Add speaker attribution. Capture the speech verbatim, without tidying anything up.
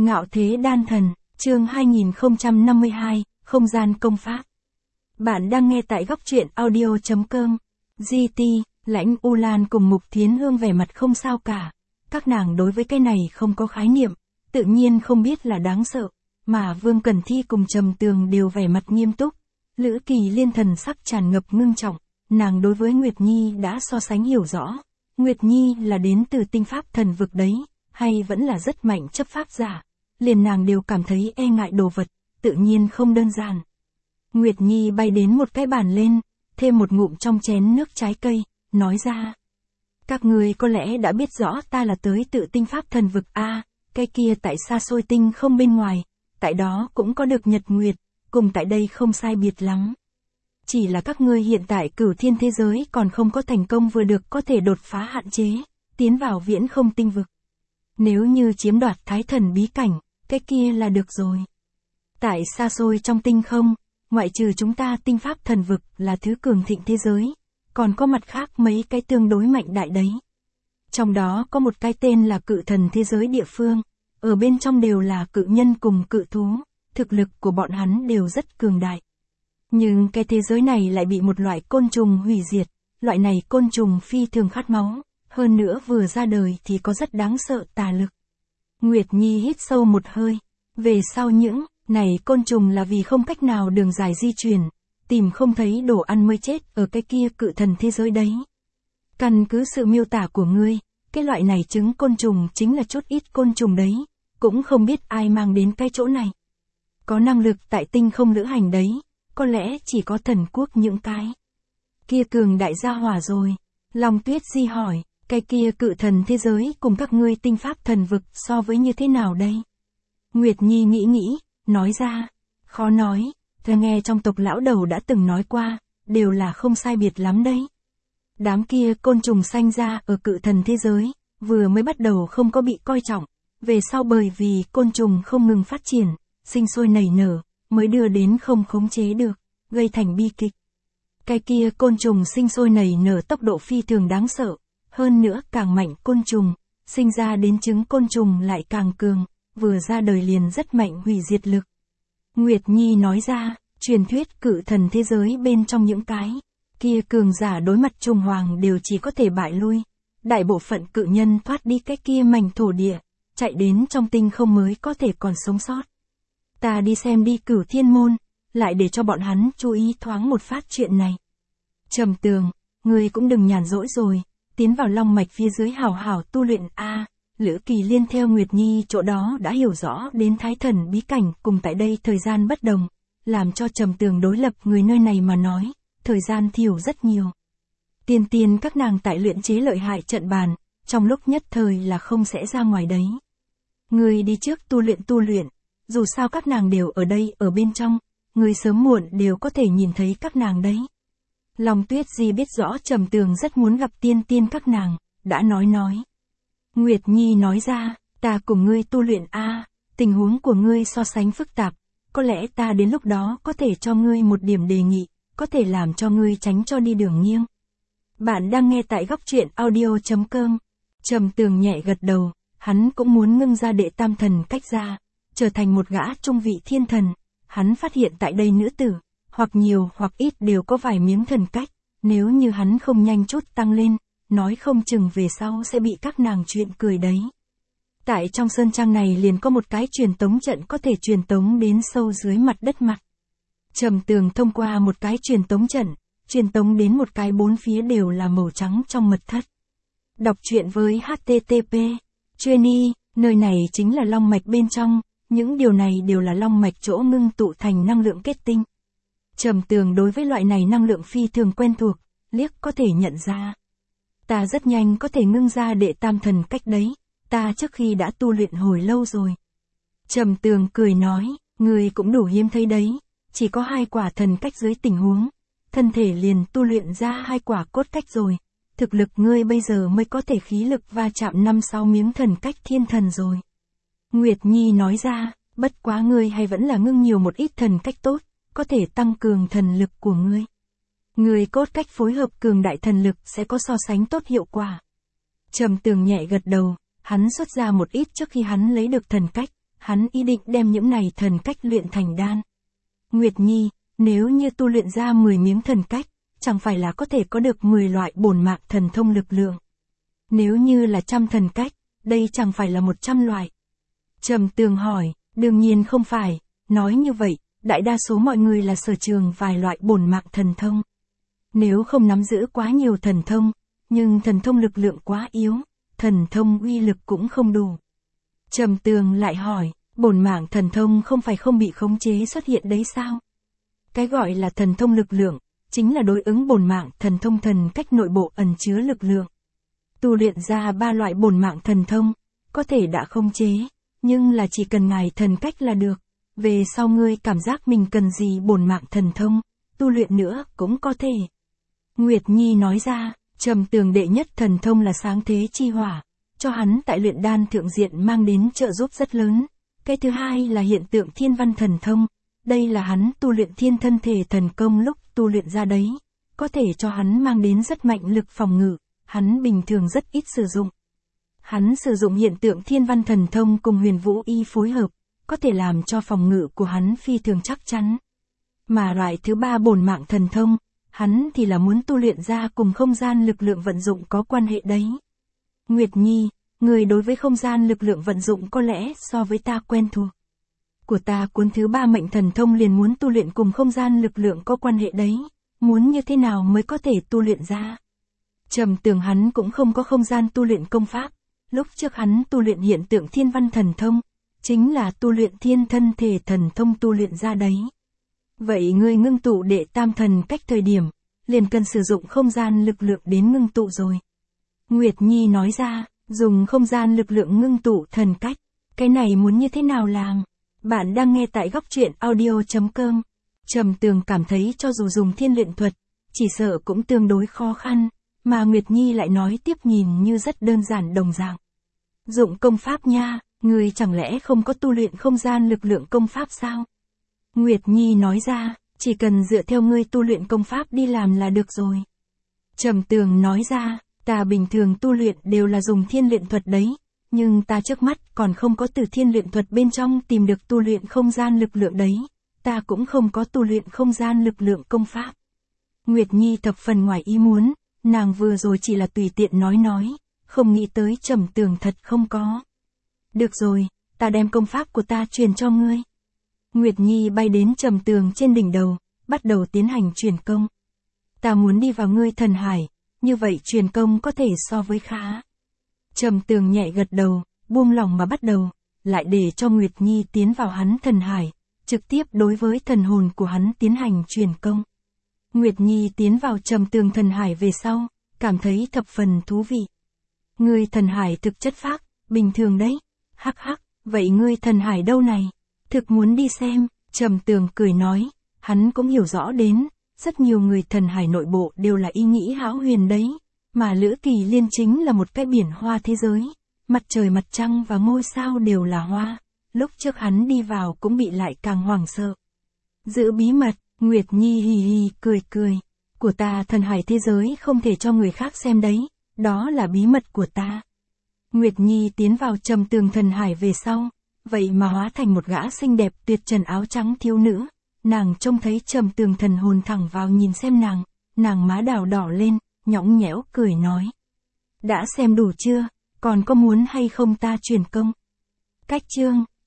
Speaker 1: Ngạo thế đan thần, chương hai nghìn không trăm năm mươi hai, không gian công pháp. Bạn đang nghe tại góc truyện audio chấm com. giê tê, Lãnh U Lan cùng Mục Thiến Hương vẻ mặt không sao cả. Các nàng đối với cái này không có khái niệm, tự nhiên không biết là đáng sợ. Mà Vương Cẩn Thi cùng Trầm Tường đều vẻ mặt nghiêm túc. Lữ Kỳ Liên thần sắc tràn ngập ngưng trọng. Nàng đối với Nguyệt Nhi đã so sánh hiểu rõ. Nguyệt Nhi là đến từ tinh pháp thần vực đấy, hay vẫn là rất mạnh chấp pháp giả. Liền nàng đều cảm thấy e ngại đồ vật, tự nhiên không đơn giản. Nguyệt Nhi bay đến một cái bàn lên, thêm một ngụm trong chén nước trái cây, nói ra. Các người có lẽ đã biết rõ ta là tới tự tinh pháp thần vực A, cái kia tại xa xôi tinh không bên ngoài, tại đó cũng có được nhật nguyệt, cùng tại đây không sai biệt lắm. Chỉ là các ngươi hiện tại cửu thiên thế giới còn không có thành công vừa được có thể đột phá hạn chế, tiến vào viễn không tinh vực. Nếu như chiếm đoạt thái thần bí cảnh, cái kia là được rồi. Tại xa xôi trong tinh không, ngoại trừ chúng ta tinh pháp thần vực là thứ cường thịnh thế giới, còn có mặt khác mấy cái tương đối mạnh đại đấy. Trong đó có một cái tên là cự thần thế giới địa phương, ở bên trong đều là cự nhân cùng cự thú, thực lực của bọn hắn đều rất cường đại. Nhưng cái thế giới này lại bị một loại côn trùng hủy diệt, loại này côn trùng phi thường khát máu, hơn nữa vừa ra đời thì có rất đáng sợ tà lực. Nguyệt Nhi hít sâu một hơi, về sau những này côn trùng là vì không cách nào đường dài di chuyển, tìm không thấy đồ ăn mới chết ở cái kia cự thần thế giới đấy. Căn cứ sự miêu tả của ngươi, cái loại này trứng côn trùng chính là chút ít côn trùng đấy, cũng không biết ai mang đến cái chỗ này. Có năng lực tại tinh không lữ hành đấy, có lẽ chỉ có thần quốc những cái kia cường đại gia hỏa rồi. Long Tuyết Di hỏi, cái kia cự thần thế giới cùng các ngươi tinh pháp thần vực so với như thế nào đây? Nguyệt Nhi nghĩ nghĩ, nói ra, khó nói, ta nghe trong tộc lão đầu đã từng nói qua, đều là không sai biệt lắm đấy. Đám kia côn trùng sanh ra ở cự thần thế giới, vừa mới bắt đầu không có bị coi trọng, về sau bởi vì côn trùng không ngừng phát triển, sinh sôi nảy nở, mới đưa đến không khống chế được, gây thành bi kịch. Cái kia côn trùng sinh sôi nảy nở tốc độ phi thường đáng sợ, hơn nữa càng mạnh côn trùng, sinh ra đến trứng côn trùng lại càng cường, vừa ra đời liền rất mạnh hủy diệt lực. Nguyệt Nhi nói ra, truyền thuyết cự thần thế giới bên trong những cái kia cường giả đối mặt trùng hoàng đều chỉ có thể bại lui. Đại bộ phận cự nhân thoát đi cái kia mảnh thổ địa, chạy đến trong tinh không mới có thể còn sống sót. Ta đi xem đi Cửu Thiên Môn, lại để cho bọn hắn chú ý thoáng một phát chuyện này. Trầm Tường, ngươi cũng đừng nhàn rỗi rồi, tiến vào long mạch phía dưới hào hào tu luyện a. Lữ Kỳ Liên theo Nguyệt Nhi chỗ đó đã hiểu rõ đến thái thần bí cảnh cùng tại đây thời gian bất đồng, làm cho Trầm Tường đối lập người nơi này mà nói, thời gian thiểu rất nhiều. Tiên tiên các nàng tại luyện chế lợi hại trận bàn, trong lúc nhất thời là không sẽ ra ngoài đấy. Ngươi đi trước tu luyện tu luyện, dù sao các nàng đều ở đây ở bên trong, ngươi sớm muộn đều có thể nhìn thấy các nàng đấy. Long Tuyết Di biết rõ Trầm Tường rất muốn gặp tiên tiên các nàng, đã nói nói. Nguyệt Nhi nói ra, ta cùng ngươi tu luyện a, tình huống của ngươi so sánh phức tạp, có lẽ ta đến lúc đó có thể cho ngươi một điểm đề nghị, có thể làm cho ngươi tránh cho đi đường nghiêng. Bạn đang nghe tại góc truyện audio chấm com. Trầm Tường nhẹ gật đầu, hắn cũng muốn ngưng ra đệ tam thần cách ra, trở thành một gã trung vị thiên thần. Hắn phát hiện tại đây nữ tử, hoặc nhiều hoặc ít đều có vài miếng thần cách, nếu như hắn không nhanh chút tăng lên, nói không chừng về sau sẽ bị các nàng chuyện cười đấy. Tại trong sơn trang này liền có một cái truyền tống trận có thể truyền tống đến sâu dưới mặt đất mặt. Trầm Tường thông qua một cái truyền tống trận, truyền tống đến một cái bốn phía đều là màu trắng trong mật thất. Đọc truyện với hát tê tê pê. Chuyên nơi này chính là long mạch bên trong, những điều này đều là long mạch chỗ ngưng tụ thành năng lượng kết tinh. Trầm Tường đối với loại này năng lượng phi thường quen thuộc, liếc có thể nhận ra. Ta rất nhanh có thể ngưng ra đệ tam thần cách đấy, ta trước khi đã tu luyện hồi lâu rồi. Trầm Tường cười nói, ngươi cũng đủ hiếm thấy đấy, chỉ có hai quả thần cách dưới tình huống, thân thể liền tu luyện ra hai quả cốt cách rồi, thực lực ngươi bây giờ mới có thể khí lực va chạm năm sáu miếng thần cách thiên thần rồi. Nguyệt Nhi nói ra, bất quá ngươi hay vẫn là ngưng nhiều một ít thần cách tốt, có thể tăng cường thần lực của ngươi. Ngươi cốt cách phối hợp cường đại thần lực sẽ có so sánh tốt hiệu quả. Trầm Tường nhẹ gật đầu, hắn xuất ra một ít trước khi hắn lấy được thần cách, hắn ý định đem những này thần cách luyện thành đan. Nguyệt Nhi, nếu như tu luyện ra mười miếng thần cách, chẳng phải là có thể có được mười loại bổn mạng thần thông lực lượng. Nếu như là trăm thần cách, đây chẳng phải là một trăm loại. Trầm Tường hỏi, đương nhiên không phải, nói như vậy, đại đa số mọi người là sở trường vài loại bổn mạng thần thông. Nếu không nắm giữ quá nhiều thần thông, nhưng thần thông lực lượng quá yếu, thần thông uy lực cũng không đủ. Trầm Tường lại hỏi, bổn mạng thần thông không phải không bị khống chế xuất hiện đấy sao? Cái gọi là thần thông lực lượng, chính là đối ứng bổn mạng thần thông thần cách nội bộ ẩn chứa lực lượng. Tu luyện ra ba loại bổn mạng thần thông, có thể đã khống chế, nhưng là chỉ cần ngài thần cách là được. Về sau ngươi cảm giác mình cần gì bổn mạng thần thông, tu luyện nữa cũng có thể. Nguyệt Nhi nói ra, Trầm Tường đệ nhất thần thông là sáng thế chi hỏa, cho hắn tại luyện đan thượng diện mang đến trợ giúp rất lớn. Cái thứ hai là hiện tượng thiên văn thần thông, đây là hắn tu luyện thiên thân thể thần công lúc tu luyện ra đấy, có thể cho hắn mang đến rất mạnh lực phòng ngự, hắn bình thường rất ít sử dụng. Hắn sử dụng hiện tượng thiên văn thần thông cùng huyền vũ y phối hợp, có thể làm cho phòng ngự của hắn phi thường chắc chắn. Mà loại thứ ba bổn mạng thần thông, hắn thì là muốn tu luyện ra cùng không gian lực lượng vận dụng có quan hệ đấy. Nguyệt Nhi, người đối với không gian lực lượng vận dụng có lẽ so với ta quen thuộc. Của ta cuốn thứ ba mệnh thần thông liền muốn tu luyện cùng không gian lực lượng có quan hệ đấy, muốn như thế nào mới có thể tu luyện ra. Trầm Tường hắn cũng không có không gian tu luyện công pháp, lúc trước hắn tu luyện hiện tượng thiên văn thần thông, chính là tu luyện thiên thân thể thần thông tu luyện ra đấy. Vậy ngươi ngưng tụ đệ tam thần cách thời điểm, liền cần sử dụng không gian lực lượng đến ngưng tụ rồi. Nguyệt Nhi nói ra, dùng không gian lực lượng ngưng tụ thần cách, cái này muốn như thế nào làm? Bạn đang nghe tại góc truyện audio chấm com. Trầm Tường cảm thấy cho dù dùng thiên luyện thuật, chỉ sợ cũng tương đối khó khăn, mà Nguyệt Nhi lại nói tiếp nhìn như rất đơn giản đồng dạng. Dụng công pháp nha, người chẳng lẽ không có tu luyện không gian lực lượng công pháp sao? Nguyệt Nhi nói ra, chỉ cần dựa theo ngươi tu luyện công pháp đi làm là được rồi. Trầm Tường nói ra, ta bình thường tu luyện đều là dùng thiên luyện thuật đấy, nhưng ta trước mắt còn không có từ thiên luyện thuật bên trong tìm được tu luyện không gian lực lượng đấy, ta cũng không có tu luyện không gian lực lượng công pháp. Nguyệt Nhi thập phần ngoài ý muốn, nàng vừa rồi chỉ là tùy tiện nói nói, không nghĩ tới Trầm Tường thật không có. Được rồi, ta đem công pháp của ta truyền cho ngươi. Nguyệt Nhi bay đến Trầm Tường trên đỉnh đầu, bắt đầu tiến hành truyền công. Ta muốn đi vào ngươi thần hải, như vậy truyền công có thể so với khá. Trầm Tường nhẹ gật đầu, buông lòng mà bắt đầu, lại để cho Nguyệt Nhi tiến vào hắn thần hải, trực tiếp đối với thần hồn của hắn tiến hành truyền công. Nguyệt Nhi tiến vào Trầm Tường thần hải về sau, cảm thấy thập phần thú vị. Ngươi thần hải thực chất phác, bình thường đấy. Hắc hắc, vậy ngươi thần hải đâu này? Thực muốn đi xem, Trầm Tường cười nói, hắn cũng hiểu rõ đến, rất nhiều người thần hải nội bộ đều là ý nghĩ hão huyền đấy, mà Lữ Kỳ Liên chính là một cái biển hoa thế giới, mặt trời mặt trăng và ngôi sao đều là hoa, lúc trước hắn đi vào cũng bị lại càng hoảng sợ. Giữ bí mật, Nguyệt Nhi hì hì cười cười, của ta thần hải thế giới không thể cho người khác xem đấy, đó là bí mật của ta. Nguyệt Nhi tiến vào Trầm Tường thần hải về sau, vậy mà hóa thành một gã xinh đẹp tuyệt trần áo trắng thiếu nữ, nàng trông thấy Trầm Tường thần hồn thẳng vào nhìn xem nàng, nàng má đào đỏ lên, nhõng nhẽo cười nói. Đã xem đủ chưa, còn có muốn hay không ta truyền công? Cách chương